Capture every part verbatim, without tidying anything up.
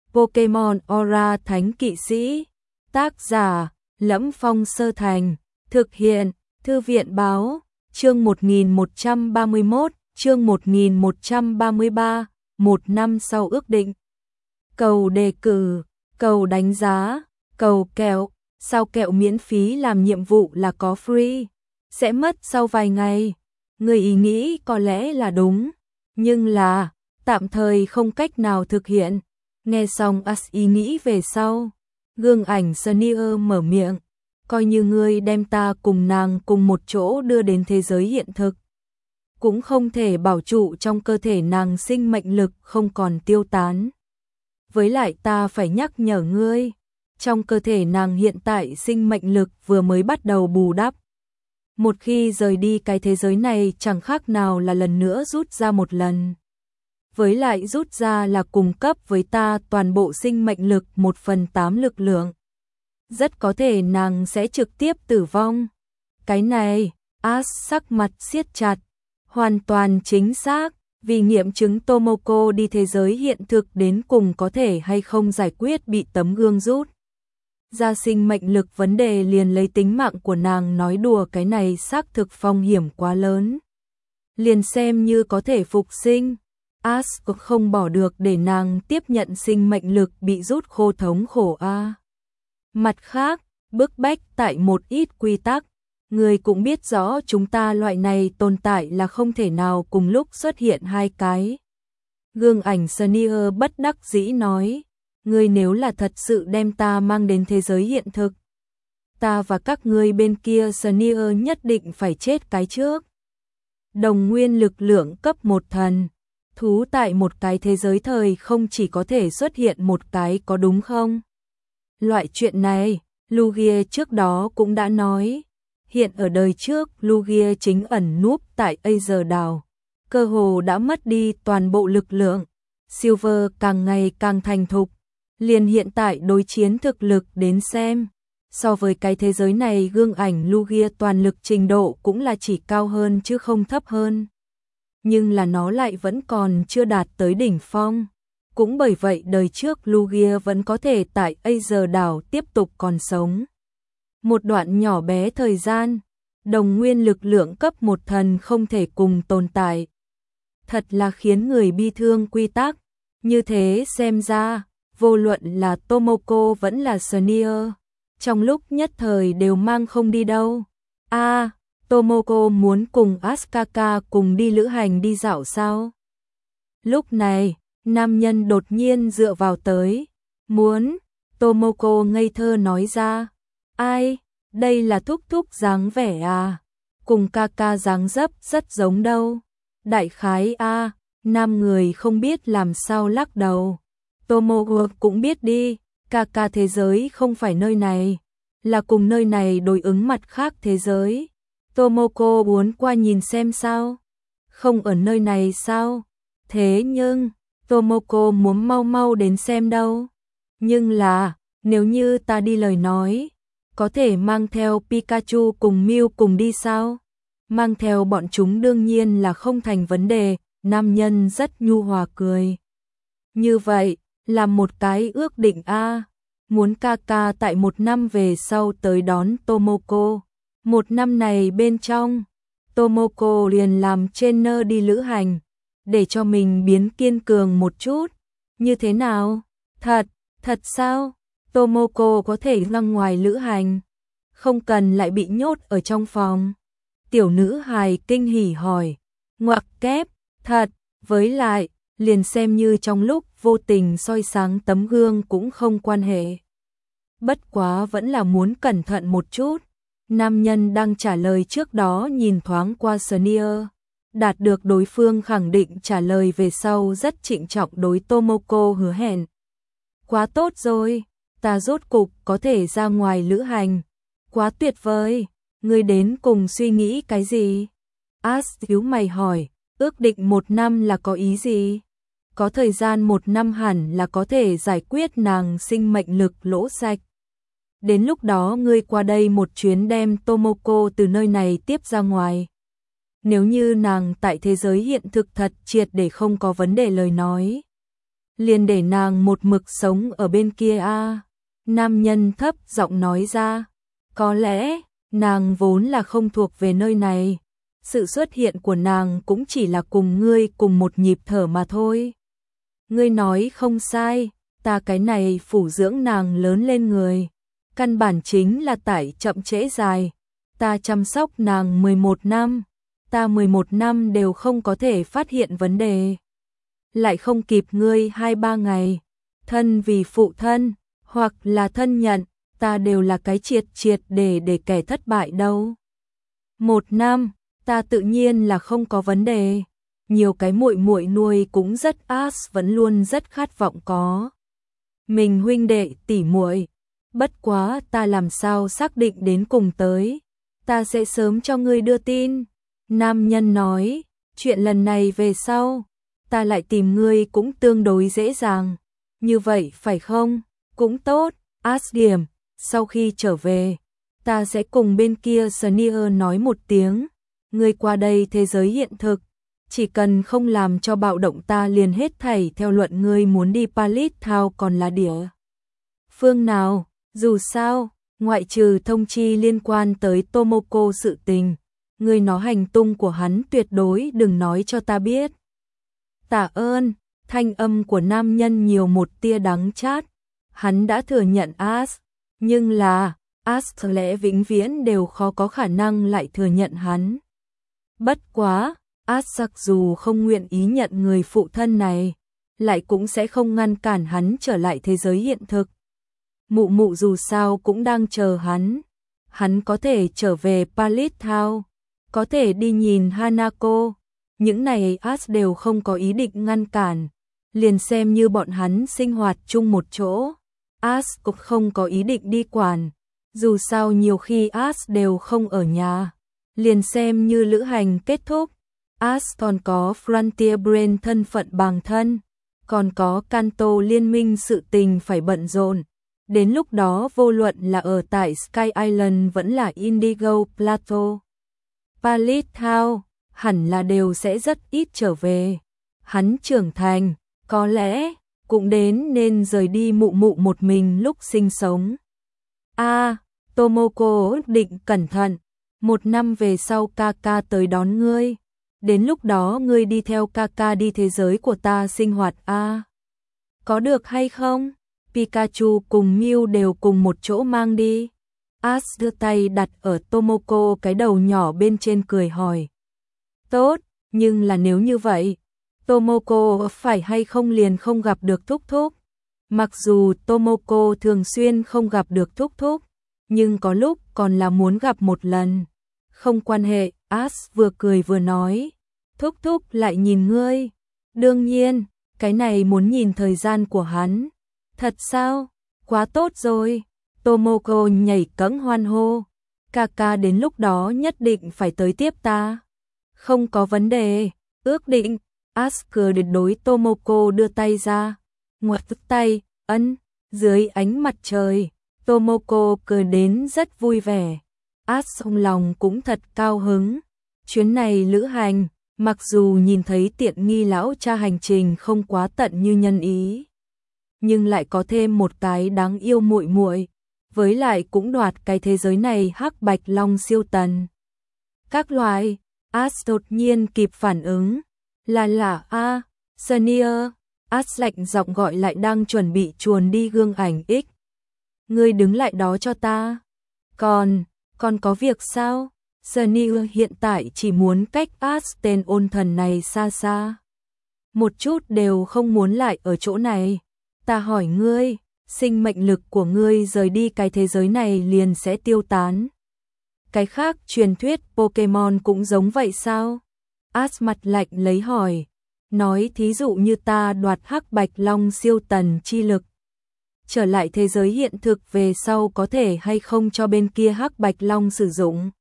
Pokemon Aura Thánh Kỵ Sĩ. Tác giả: Lẫm Phong Sơ Thành. Thực hiện: Thư viện báo. Chương một nghìn một trăm ba mươi mốt, chương một nghìn một trăm ba mươi ba, một năm sau ước định. Cầu đề cử, cầu đánh giá, cầu kẹo, sao kẹo miễn phí làm nhiệm vụ là có free, sẽ mất sau vài ngày. Người ý nghĩ có lẽ là đúng, nhưng là tạm thời không cách nào thực hiện. Nghe xong As ý nghĩ về sau, gương ảnh Sneer mở miệng, coi như ngươi đem ta cùng nàng cùng một chỗ đưa đến thế giới hiện thực, cũng không thể bảo trụ trong cơ thể nàng sinh mệnh lực không còn tiêu tán. Với lại ta phải nhắc nhở ngươi, trong cơ thể nàng hiện tại sinh mệnh lực vừa mới bắt đầu bù đắp. Một khi rời đi cái thế giới này chẳng khác nào là lần nữa rút ra một lần. Với lại rút ra là cung cấp với ta toàn bộ sinh mệnh lực một phần tám lực lượng. Rất có thể nàng sẽ trực tiếp tử vong. Cái này, As sắc mặt siết chặt. Hoàn toàn chính xác, vì nghiệm chứng Tomoko đi thế giới hiện thực đến cùng có thể hay không giải quyết bị tấm gương rút ra sinh mệnh lực vấn đề liền lấy tính mạng của nàng nói đùa, cái này xác thực phong hiểm quá lớn. Liền xem như có thể phục sinh, As không bỏ được để nàng tiếp nhận sinh mệnh lực bị rút khô thống khổ a. À. Mặt khác, bức bách tại một ít quy tắc, người cũng biết rõ chúng ta loại này tồn tại là không thể nào cùng lúc xuất hiện hai cái. Gương ảnh Sneer bất đắc dĩ nói, ngươi nếu là thật sự đem ta mang đến thế giới hiện thực, ta và các ngươi bên kia Sneer nhất định phải chết cái trước. Đồng nguyên lực lượng cấp một thần, thú tại một cái thế giới thời không chỉ có thể xuất hiện một cái, có đúng không? Loại chuyện này, Lugia trước đó cũng đã nói. Hiện ở đời trước, Lugia chính ẩn núp tại Aether đảo, cơ hồ đã mất đi toàn bộ lực lượng. Silver càng ngày càng thành thục, liền hiện tại đối chiến thực lực đến xem, so với cái thế giới này gương ảnh Lugia toàn lực trình độ cũng là chỉ cao hơn chứ không thấp hơn. Nhưng là nó lại vẫn còn chưa đạt tới đỉnh phong. Cũng bởi vậy đời trước Lugia vẫn có thể tại Aether đảo tiếp tục còn sống. Một đoạn nhỏ bé thời gian, đồng nguyên lực lượng cấp một thần không thể cùng tồn tại. Thật là khiến người bi thương quy tắc. Như thế xem ra, vô luận là Tomoko vẫn là Sneer, trong lúc nhất thời đều mang không đi đâu. A, à, Tomoko muốn cùng Asaka cùng đi lữ hành đi dạo sao? Lúc này, nam nhân đột nhiên dựa vào tới. Muốn, Tomoko ngây thơ nói ra. Ai, đây là thúc thúc dáng vẻ à? Cùng ca ca dáng dấp rất giống đâu. Đại khái a, à, nam người không biết làm sao lắc đầu. Tomoko cũng biết đi, ca ca thế giới không phải nơi này, là cùng nơi này đối ứng mặt khác thế giới. Tomoko muốn qua nhìn xem sao? Không ở nơi này sao? Thế nhưng, Tomoko muốn mau mau đến xem đâu. Nhưng là, nếu như ta đi lời nói, có thể mang theo Pikachu cùng Mew cùng đi sao? Mang theo bọn chúng đương nhiên là không thành vấn đề, nam nhân rất nhu hòa cười. Như vậy, là một cái ước định a, à, muốn ca ca tại một năm về sau tới đón Tomoko. Một năm này bên trong, Tomoko liền làm trainer đi lữ hành, để cho mình biến kiên cường một chút. Như thế nào? Thật, thật sao? Tomoko có thể ra ngoài lữ hành, không cần lại bị nhốt ở trong phòng. Tiểu nữ hài kinh hỉ hỏi, ngoặc kép, thật, với lại, liền xem như trong lúc vô tình soi sáng tấm gương cũng không quan hệ. Bất quá vẫn là muốn cẩn thận một chút. Nam nhân đang trả lời trước đó nhìn thoáng qua Sneer, đạt được đối phương khẳng định trả lời về sau rất trịnh trọng đối Tomoko hứa hẹn. Quá tốt rồi, ta rốt cục có thể ra ngoài lữ hành. Quá tuyệt vời, ngươi đến cùng suy nghĩ cái gì? As nhíu mày hỏi, ước định một năm là có ý gì? Có thời gian một năm hẳn là có thể giải quyết nàng sinh mệnh lực lỗ sạch. Đến lúc đó ngươi qua đây một chuyến đem Tomoko từ nơi này tiếp ra ngoài. Nếu như nàng tại thế giới hiện thực thật triệt để không có vấn đề lời nói, liền để nàng một mực sống ở bên kia a. À. Nam nhân thấp giọng nói ra, có lẽ nàng vốn là không thuộc về nơi này. Sự xuất hiện của nàng cũng chỉ là cùng ngươi cùng một nhịp thở mà thôi. Ngươi nói không sai, ta cái này phủ dưỡng nàng lớn lên người. Căn bản chính là tải chậm trễ dài. Ta chăm sóc nàng mười một năm, ta mười một năm đều không có thể phát hiện vấn đề. Lại không kịp ngươi hai ba ngày. Thân vì phụ thân, hoặc là thân nhận, ta đều là cái triệt triệt để để kẻ thất bại đâu. Một năm, ta tự nhiên là không có vấn đề. Nhiều cái muội muội nuôi cũng rất as vẫn luôn rất khát vọng có. Mình huynh đệ tỉ muội, bất quá ta làm sao xác định đến cùng tới. Ta sẽ sớm cho ngươi đưa tin. Nam nhân nói, chuyện lần này về sau, ta lại tìm ngươi cũng tương đối dễ dàng. Như vậy phải không? Cũng tốt, Asđiểm, sau khi trở về, ta sẽ cùng bên kia Sneer nói một tiếng. Ngươi qua đây thế giới hiện thực, chỉ cần không làm cho bạo động ta liền hết thảy theo luận ngươi muốn đi Palace Town còn là địa phương nào, dù sao, ngoại trừ thông chi liên quan tới Tomoko sự tình, ngươi nói hành tung của hắn tuyệt đối đừng nói cho ta biết. Tạ ơn, thanh âm của nam nhân nhiều một tia đắng chát, hắn đã thừa nhận As, nhưng là, As lẽ vĩnh viễn đều khó có khả năng lại thừa nhận hắn. Bất quá, As mặc dù không nguyện ý nhận người phụ thân này, lại cũng sẽ không ngăn cản hắn trở lại thế giới hiện thực. Mụ mụ dù sao cũng đang chờ hắn. Hắn có thể trở về Palace Town, có thể đi nhìn Hanako. Những này As đều không có ý định ngăn cản, liền xem như bọn hắn sinh hoạt chung một chỗ. As cũng không có ý định đi quản, dù sao nhiều khi As đều không ở nhà, liền xem như lữ hành kết thúc. As còn có Frontier Brain thân phận bằng thân, còn có Kanto liên minh sự tình phải bận rộn. Đến lúc đó vô luận là ở tại Sky Island vẫn là Indigo Plateau, Palace Town, hẳn là đều sẽ rất ít trở về. Hắn trưởng thành, có lẽ cũng đến nên rời đi mụ mụ một mình lúc sinh sống. A, à, Tomoko định cẩn thận, một năm về sau Kaka tới đón ngươi. Đến lúc đó ngươi đi theo Kaka đi thế giới của ta sinh hoạt a. À, có được hay không? Pikachu cùng Mew đều cùng một chỗ mang đi. As đưa tay đặt ở Tomoko cái đầu nhỏ bên trên cười hỏi. Tốt, nhưng là nếu như vậy, Tomoko phải hay không liền không gặp được thúc thúc. Mặc dù Tomoko thường xuyên không gặp được thúc thúc, nhưng có lúc còn là muốn gặp một lần. Không quan hệ, As vừa cười vừa nói. Thúc thúc lại nhìn ngươi. Đương nhiên, cái này muốn nhìn thời gian của hắn. Thật sao? Quá tốt rồi. Tomoko nhảy cẫng hoan hô. Kaka đến lúc đó nhất định phải tới tiếp ta. Không có vấn đề, ước định. As cười đối Tomoko đưa tay ra. Ngoặt tay, ân, dưới ánh mặt trời. Tomoko cười đến rất vui vẻ. As trong lòng cũng thật cao hứng. Chuyến này lữ hành, mặc dù nhìn thấy tiện nghi lão cha hành trình không quá tận như nhân ý, nhưng lại có thêm một cái đáng yêu muội muội, với lại cũng đoạt cái thế giới này hắc bạch long siêu tần. Các loài, As đột nhiên kịp phản ứng, là là a, Sneer, As lạnh giọng gọi lại đang chuẩn bị chuồn đi gương ảnh X. Ngươi đứng lại đó cho ta. Còn, còn có việc sao? Sneer hiện tại chỉ muốn cách As tên ôn thần này xa xa. Một chút đều không muốn lại ở chỗ này. Ta hỏi ngươi, sinh mệnh lực của ngươi rời đi cái thế giới này liền sẽ tiêu tán. Cái khác truyền thuyết Pokemon cũng giống vậy sao? As mặt lạnh lấy hỏi, nói thí dụ như ta đoạt hắc bạch long siêu tần chi lực. Trở lại thế giới hiện thực về sau có thể hay không cho bên kia hắc bạch long sử dụng?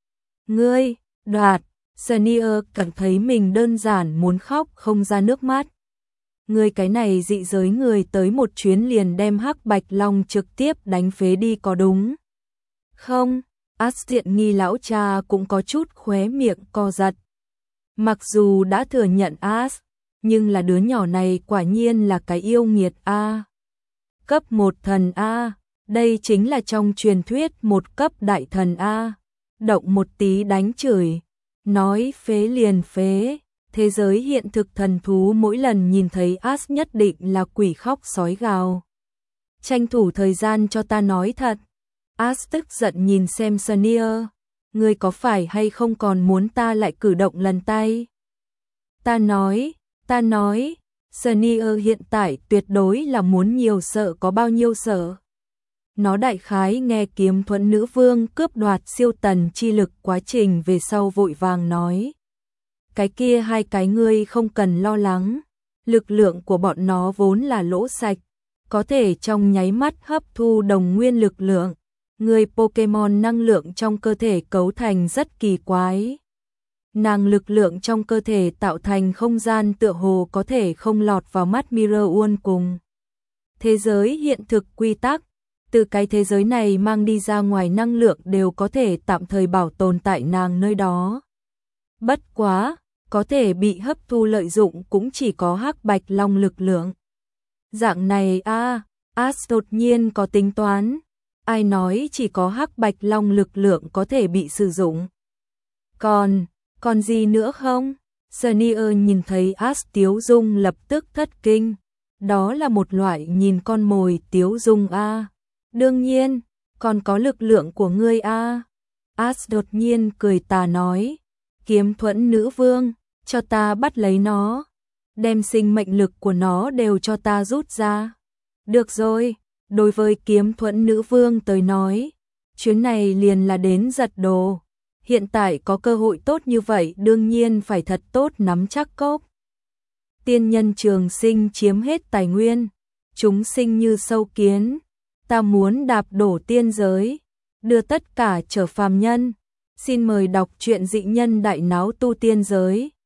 Ngươi, đoạt, Sneer cảm thấy mình đơn giản muốn khóc không ra nước mắt. Ngươi cái này dị giới người tới một chuyến liền đem hắc bạch long trực tiếp đánh phế đi có đúng? Không, As diện nghi lão cha cũng có chút khóe miệng co giật. Mặc dù đã thừa nhận As, nhưng là đứa nhỏ này quả nhiên là cái yêu nghiệt a. Cấp một thần a, đây chính là trong truyền thuyết một cấp đại thần a. Động một tí đánh chửi, nói phế liền phế. Thế giới hiện thực thần thú mỗi lần nhìn thấy Ash nhất định là quỷ khóc sói gào. Tranh thủ thời gian cho ta nói thật. Ash tức giận nhìn xem Sneer, ngươi có phải hay không còn muốn ta lại cử động lần tay? Ta nói, ta nói, Sneer hiện tại tuyệt đối là muốn nhiều sợ có bao nhiêu sợ. Nó đại khái nghe Kiếm Thuẫn nữ vương cướp đoạt siêu tần chi lực quá trình về sau vội vàng nói. Cái kia hai cái ngươi không cần lo lắng, lực lượng của bọn nó vốn là lỗ sạch, có thể trong nháy mắt hấp thu đồng nguyên lực lượng. Người Pokemon năng lượng trong cơ thể cấu thành rất kỳ quái. Nàng lực lượng trong cơ thể tạo thành không gian tựa hồ có thể không lọt vào mắt Mirror cùng thế giới hiện thực quy tắc. Từ cái thế giới này mang đi ra ngoài năng lượng đều có thể tạm thời bảo tồn tại nàng nơi đó. Bất quá, có thể bị hấp thu lợi dụng cũng chỉ có Hắc Bạch Long lực lượng. Dạng này a, à, Ash đột nhiên có tính toán. Ai nói chỉ có Hắc Bạch Long lực lượng có thể bị sử dụng? Còn, còn gì nữa không? Sneer nhìn thấy Ash tiếu dung lập tức thất kinh. Đó là một loại nhìn con mồi tiếu dung a. À. Đương nhiên, còn có lực lượng của ngươi a. À. Ash đột nhiên cười tà nói, Kiếm Thuẫn nữ vương, cho ta bắt lấy nó, đem sinh mệnh lực của nó đều cho ta rút ra. Được rồi, đối với Kiếm Thuẫn nữ vương tới nói, chuyến này liền là đến giật đồ. Hiện tại có cơ hội tốt như vậy đương nhiên phải thật tốt nắm chắc cốc. Tiên nhân trường sinh chiếm hết tài nguyên, chúng sinh như sâu kiến. Ta muốn đạp đổ tiên giới, đưa tất cả trở phàm nhân. Xin mời đọc truyện Dị Nhân Đại Náo Tu Tiên Giới.